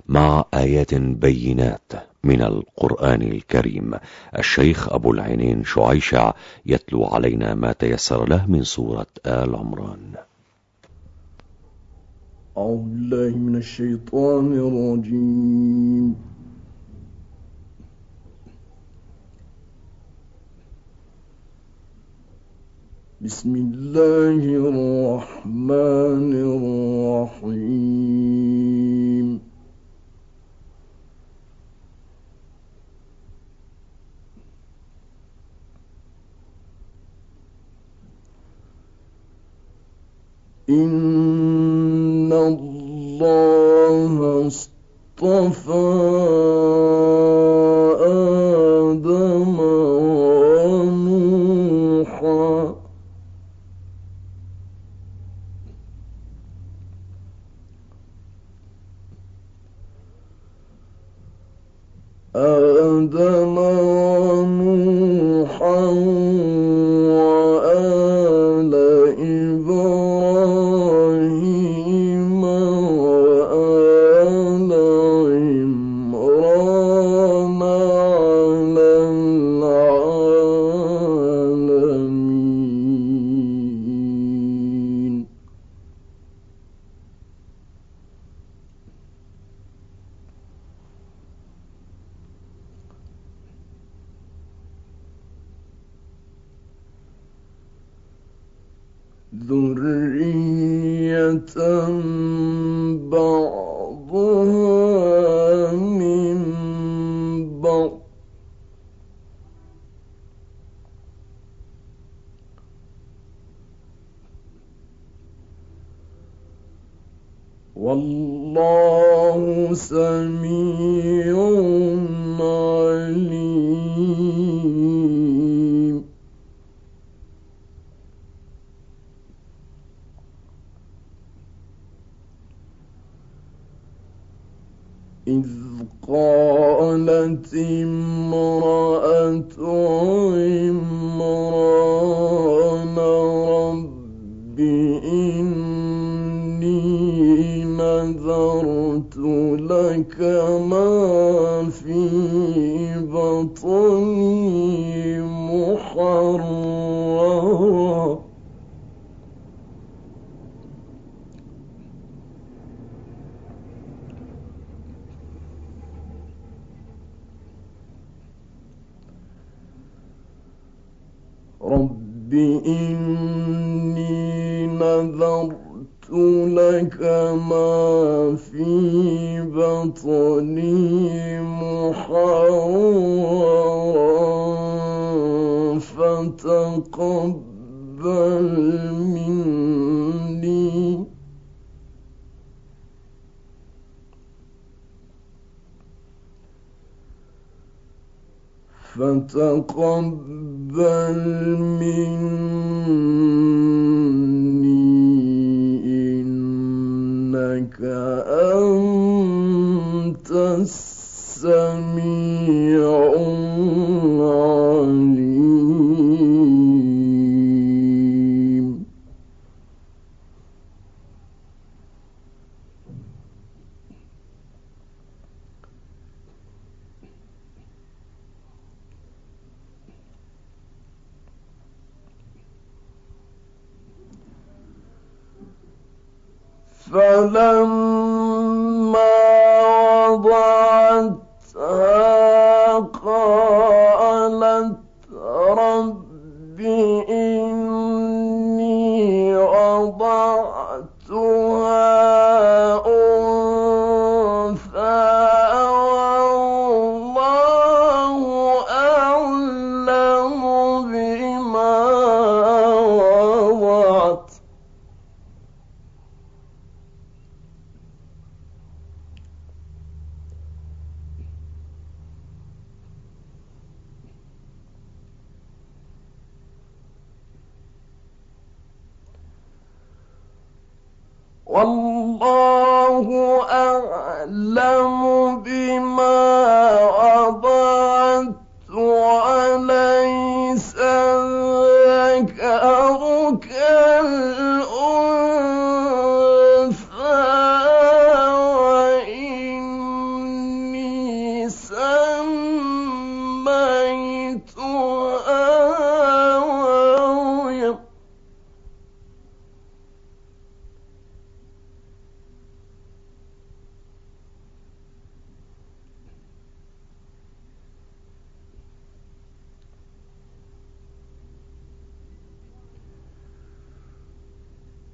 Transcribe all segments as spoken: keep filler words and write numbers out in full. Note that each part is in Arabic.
مع آيات بينات من القرآن الكريم. الشيخ أبو العينين شعيشع يتلو علينا ما تيسر له من سورة آل عمران. أعوذ بالله من الشيطان الرجيم. بسم الله الرحمن الرحيم. إن الله اصطفى آدم ونوحا آدم ونوحا وآل إبراهيم وآل عمران على العالمين. ذرية بعضها من بعض والله سميع عليم. إذ قالت امرأة عمران رب إني نذرت لك ما في بطني محررا رب إني نذرت لك ما في بطني محررا فتقبل مني فتقبل مني إنك أنت السميع العليم. فلما وضعتها قالت رب إني وضعتها أنثى والله أعلم بما وضعت والله أعلم بما وضعت وليس الذكر كالأنثى وإني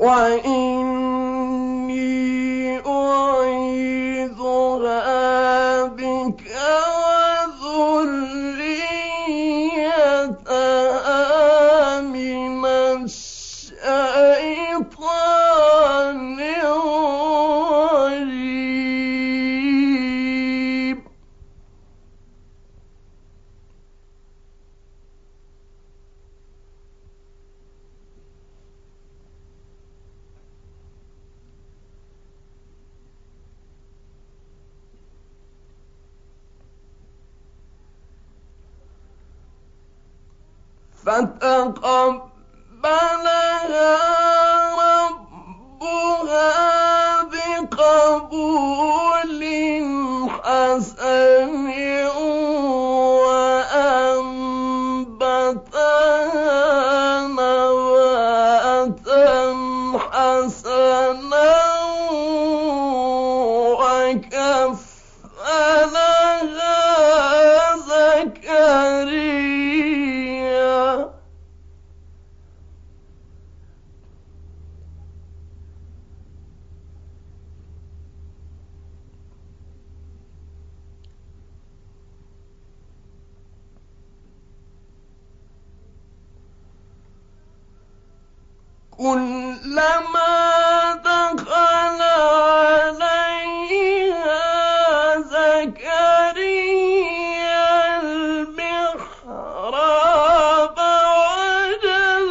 وإني أعيذها بك وذريتها من الشيطان الرجيم. فتقبلها ربها بقبول حسن وأنبتها نباتا حسنا وكفلها زكريا. كلما دخل عليها زكريا المحراب وجد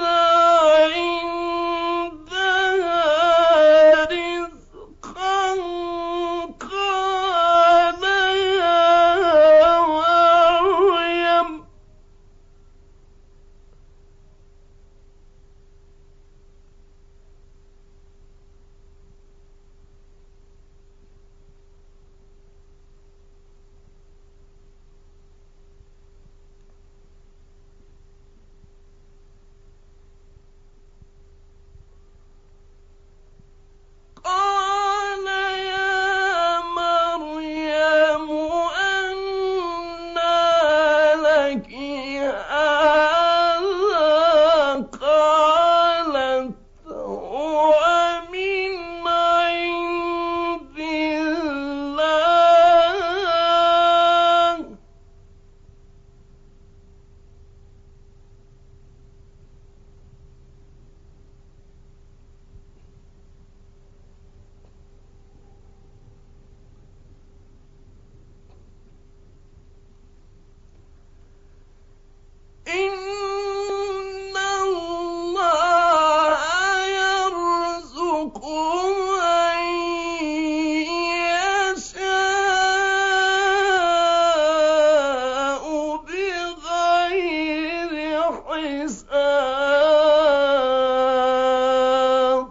عندها رزقا قال يا مريم قال يا مريم أنى لك هذا قالت هو من عند الله. إن الله يرزق من يشاء بغير حساب.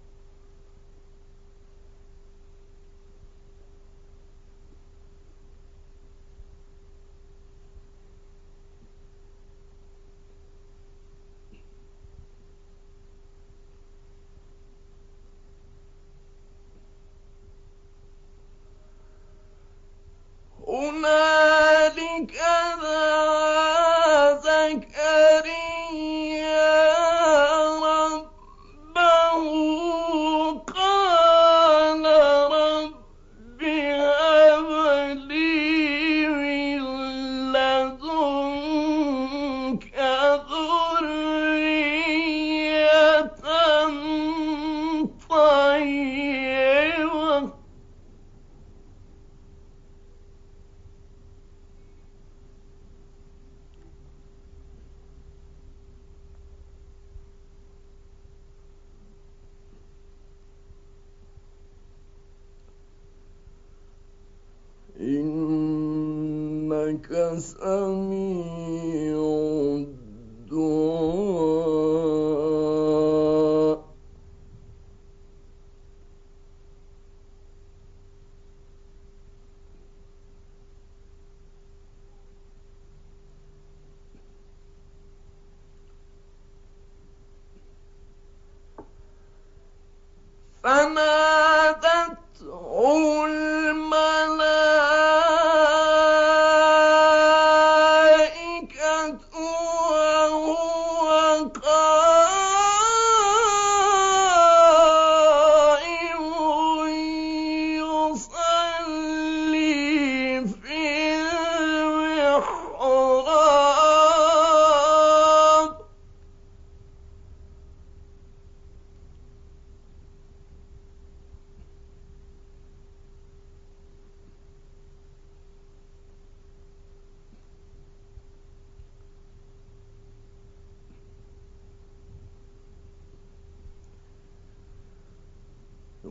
هنالك دعا زكريا ربه قال رب هب لي من لدنك ذرية طيبة. إنك سميع الدعاء. فنادته الملائكة وهو قائم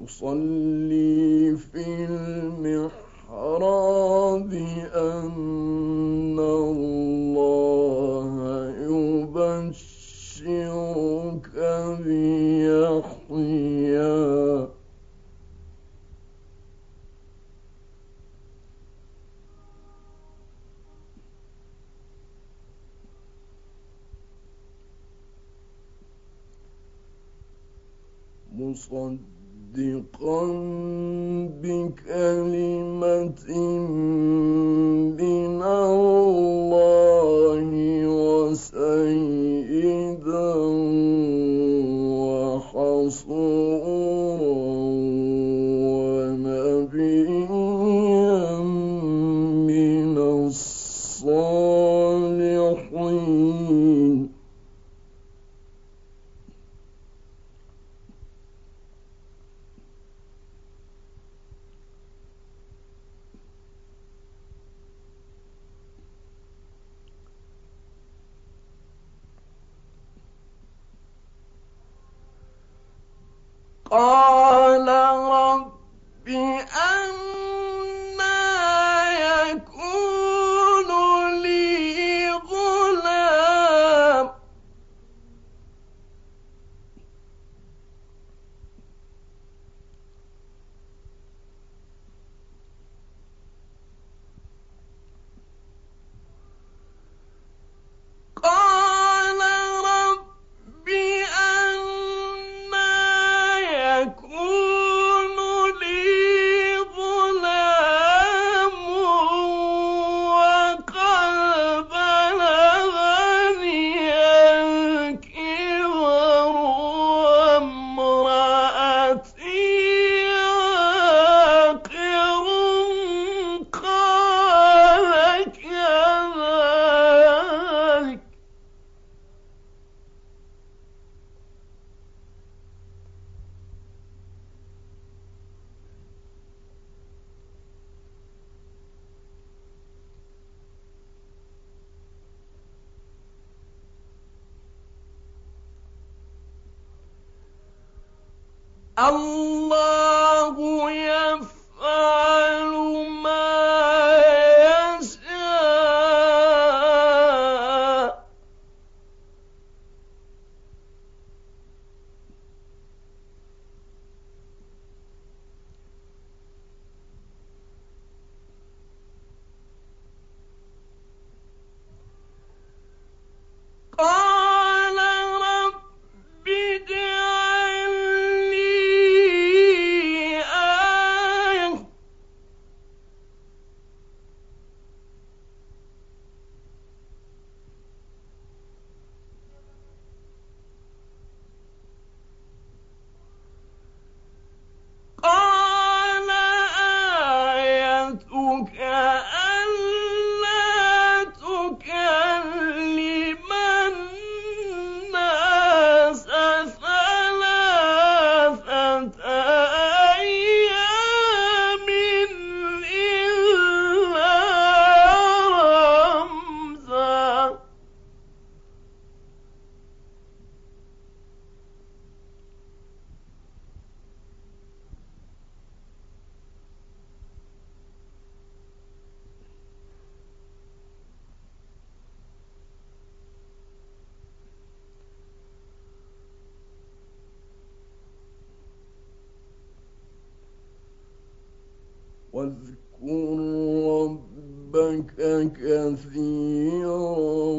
يصلي في المحراب أن الله يبشرك بيحيى مصدقا بكلمة من الله وسيدا وحصورا ونبيا من الصالحين. قال رب أنى يكون لي غلام قال رب أنى يكون لي غلام وقد بلغني الكبر وامرأتي عاقر قال كذلك الله يفعل ما يشاء. قال رب اجعل لي آية قال آيتك ألا تكلم الناس ثلاثة أيام إلا رمزا. واذكر ربك كثيرا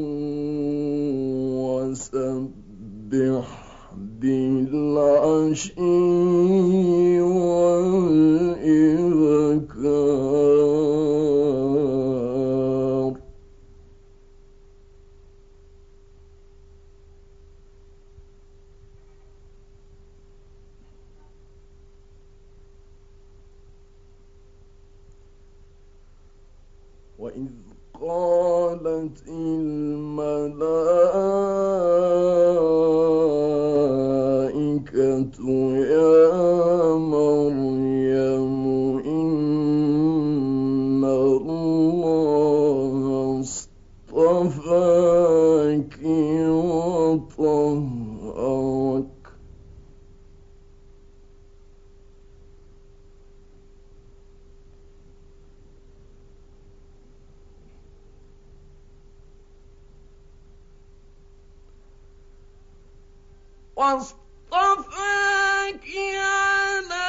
وسبح بالعشي والإذكار. وإذ قالت الملائكة يا مريم إن الله اصطفاك وطهرك واصطفاكِ على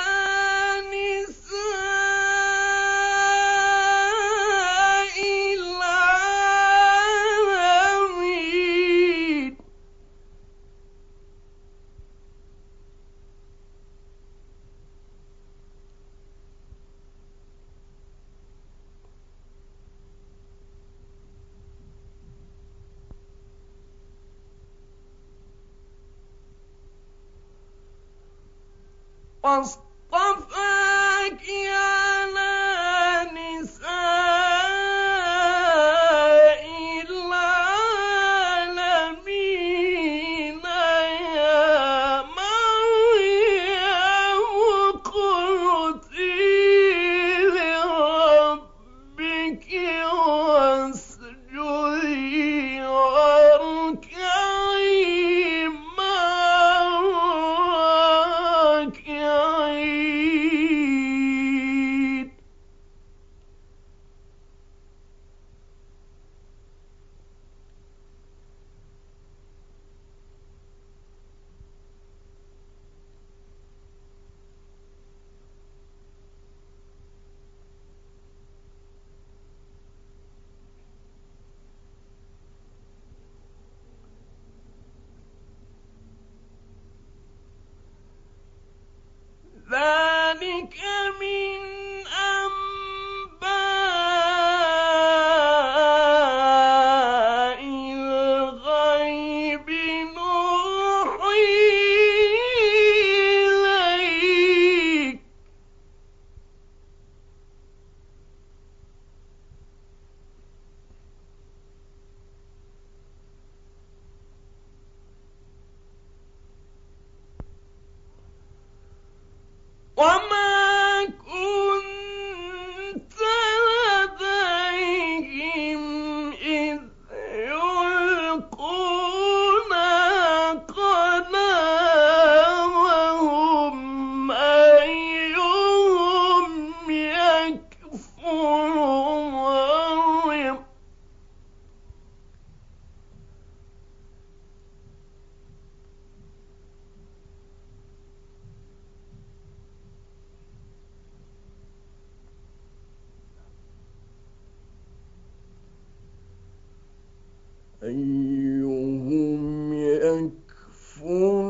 نساء العالمين. واصطفاكِ على نساء العالمين يا مريم اقنتي لربك واسجدي واركعي مع الراكعين. ذلك من أنباء الغيب نوحيه إليك. وما كنت لديهم إذ يلقون أقلامهم أيهم يكفر مريم. أيهم يكفل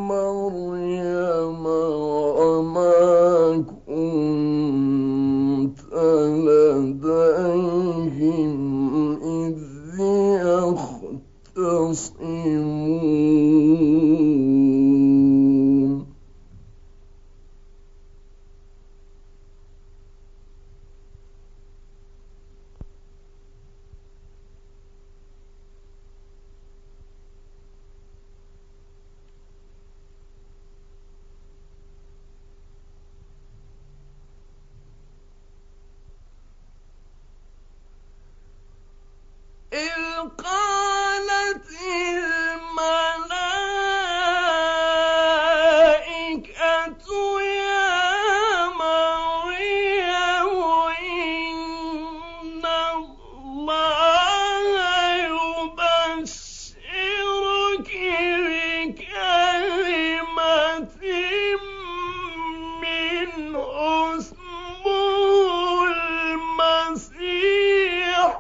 مريم وما كنت لديهم إذ يختصمون. إذ قالت الملائكة يا مريم إن الله يبشرك بكلمة منه اسمه المسيح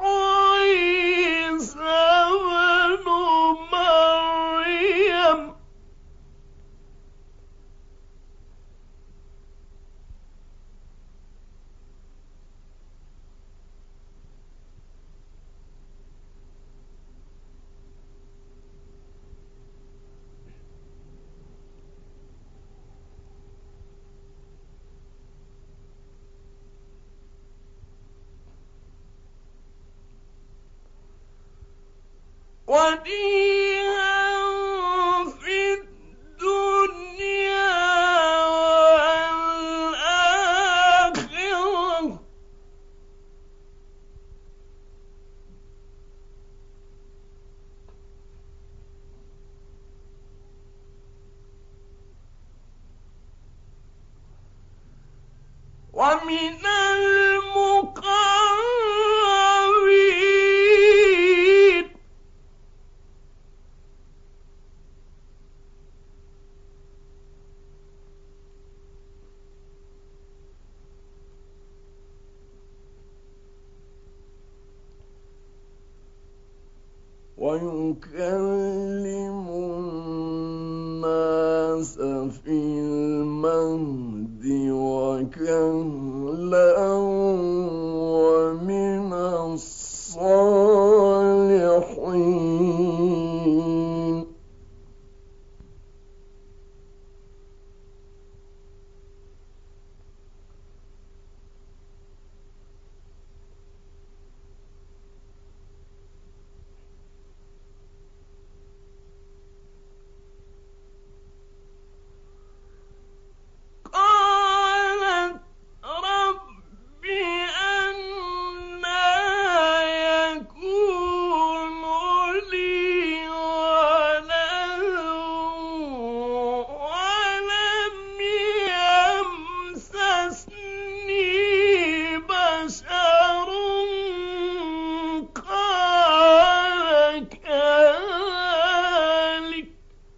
عيسى ابن مريم. وجيها في الدنيا والآخرة. ومن المقربين. ويكلم الناس في المهد وكهلا ومن الصالحين. قالت رب أنى يكون لي ولد ولم يمسسني بشر قال كذلك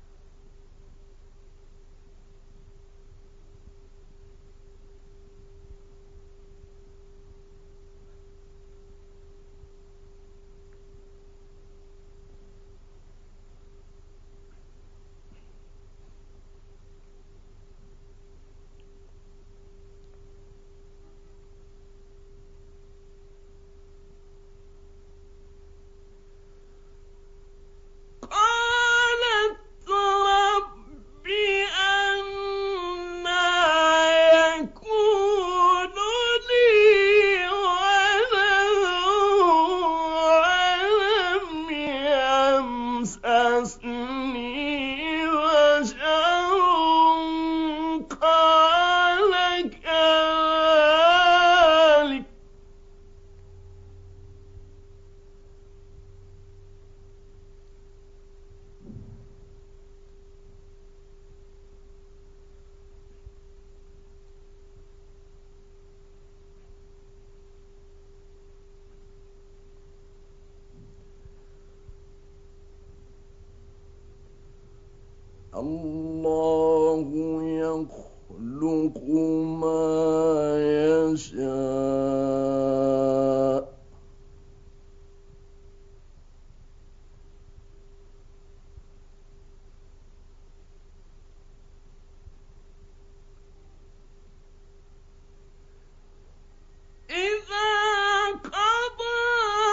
قالت رب أنى يكون لي ولد ولم يمسسني بشر قال كذلك الله يخلق ما يشاء إذا قضى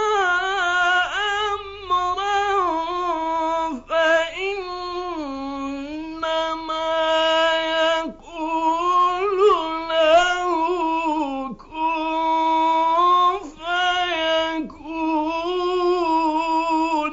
أمرا فإنما يقول له كن فيكون.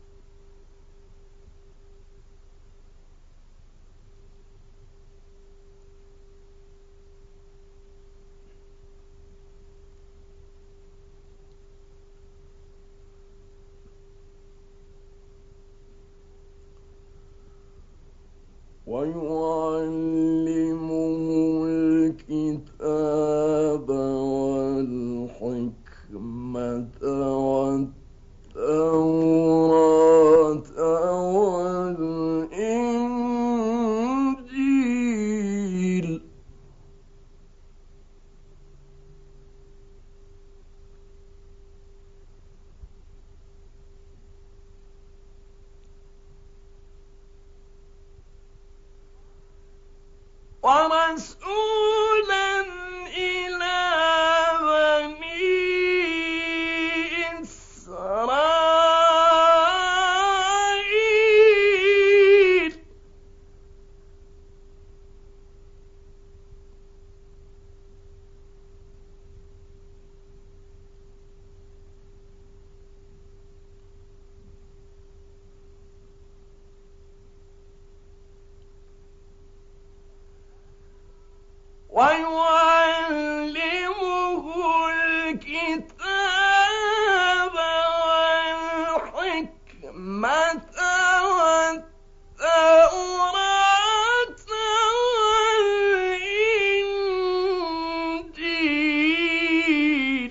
ويعلمه الكتاب والحكمة والتوراة والإنجيل. ورسولا إلى بني إسرائيل ويعلمه الكتاب والحكمة والتوراة والإنجيل.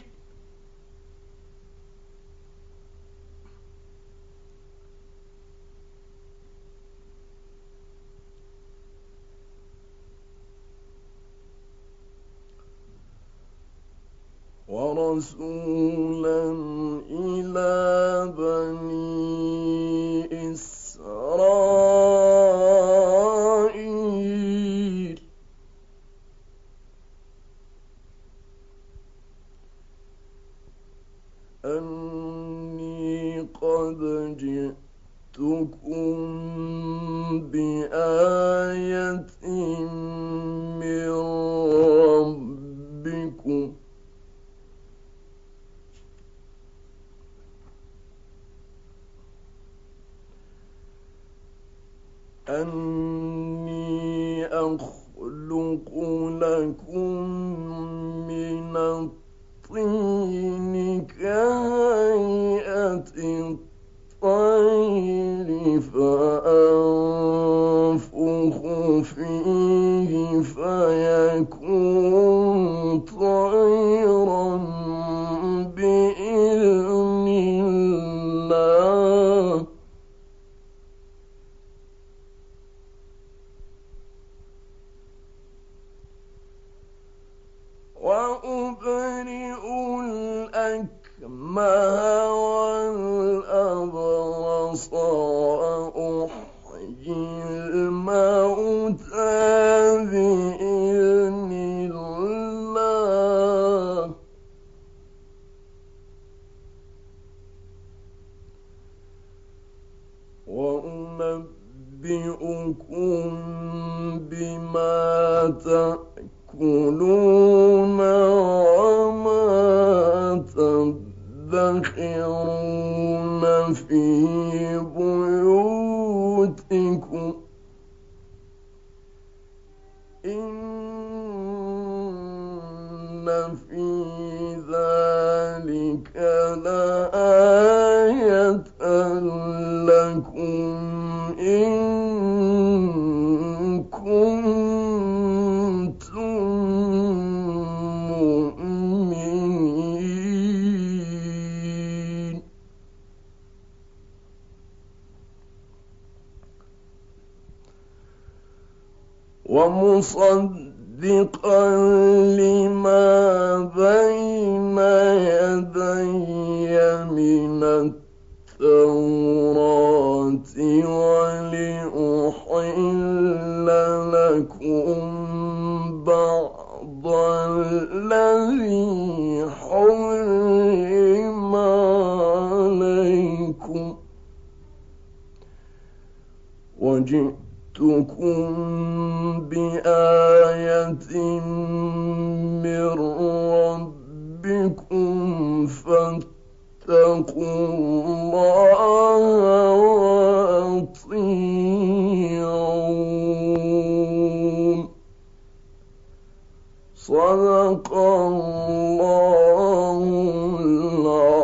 ورسولا إلى بني أني قد جئتكم بآية من ربكم أني أخلق لكم من الطين كهيئة الطير فأنفخ فيه فيكون طيرا بإذن الله وأبرئ الأكمه والأبرص وأحيي الموتى بإذن الله وأنبئكم بما تأكلون وما تدخرون في بيوتكم إن في ذلك لآية لكم إن كنتم مؤمنين ومصدقا لما بين يدي من التوراة ولأحل لكم بعض الذي حرم عليكم وجئتكم بآية من ربكم فاتقوا الله وأطيعون صدق الله العظيم.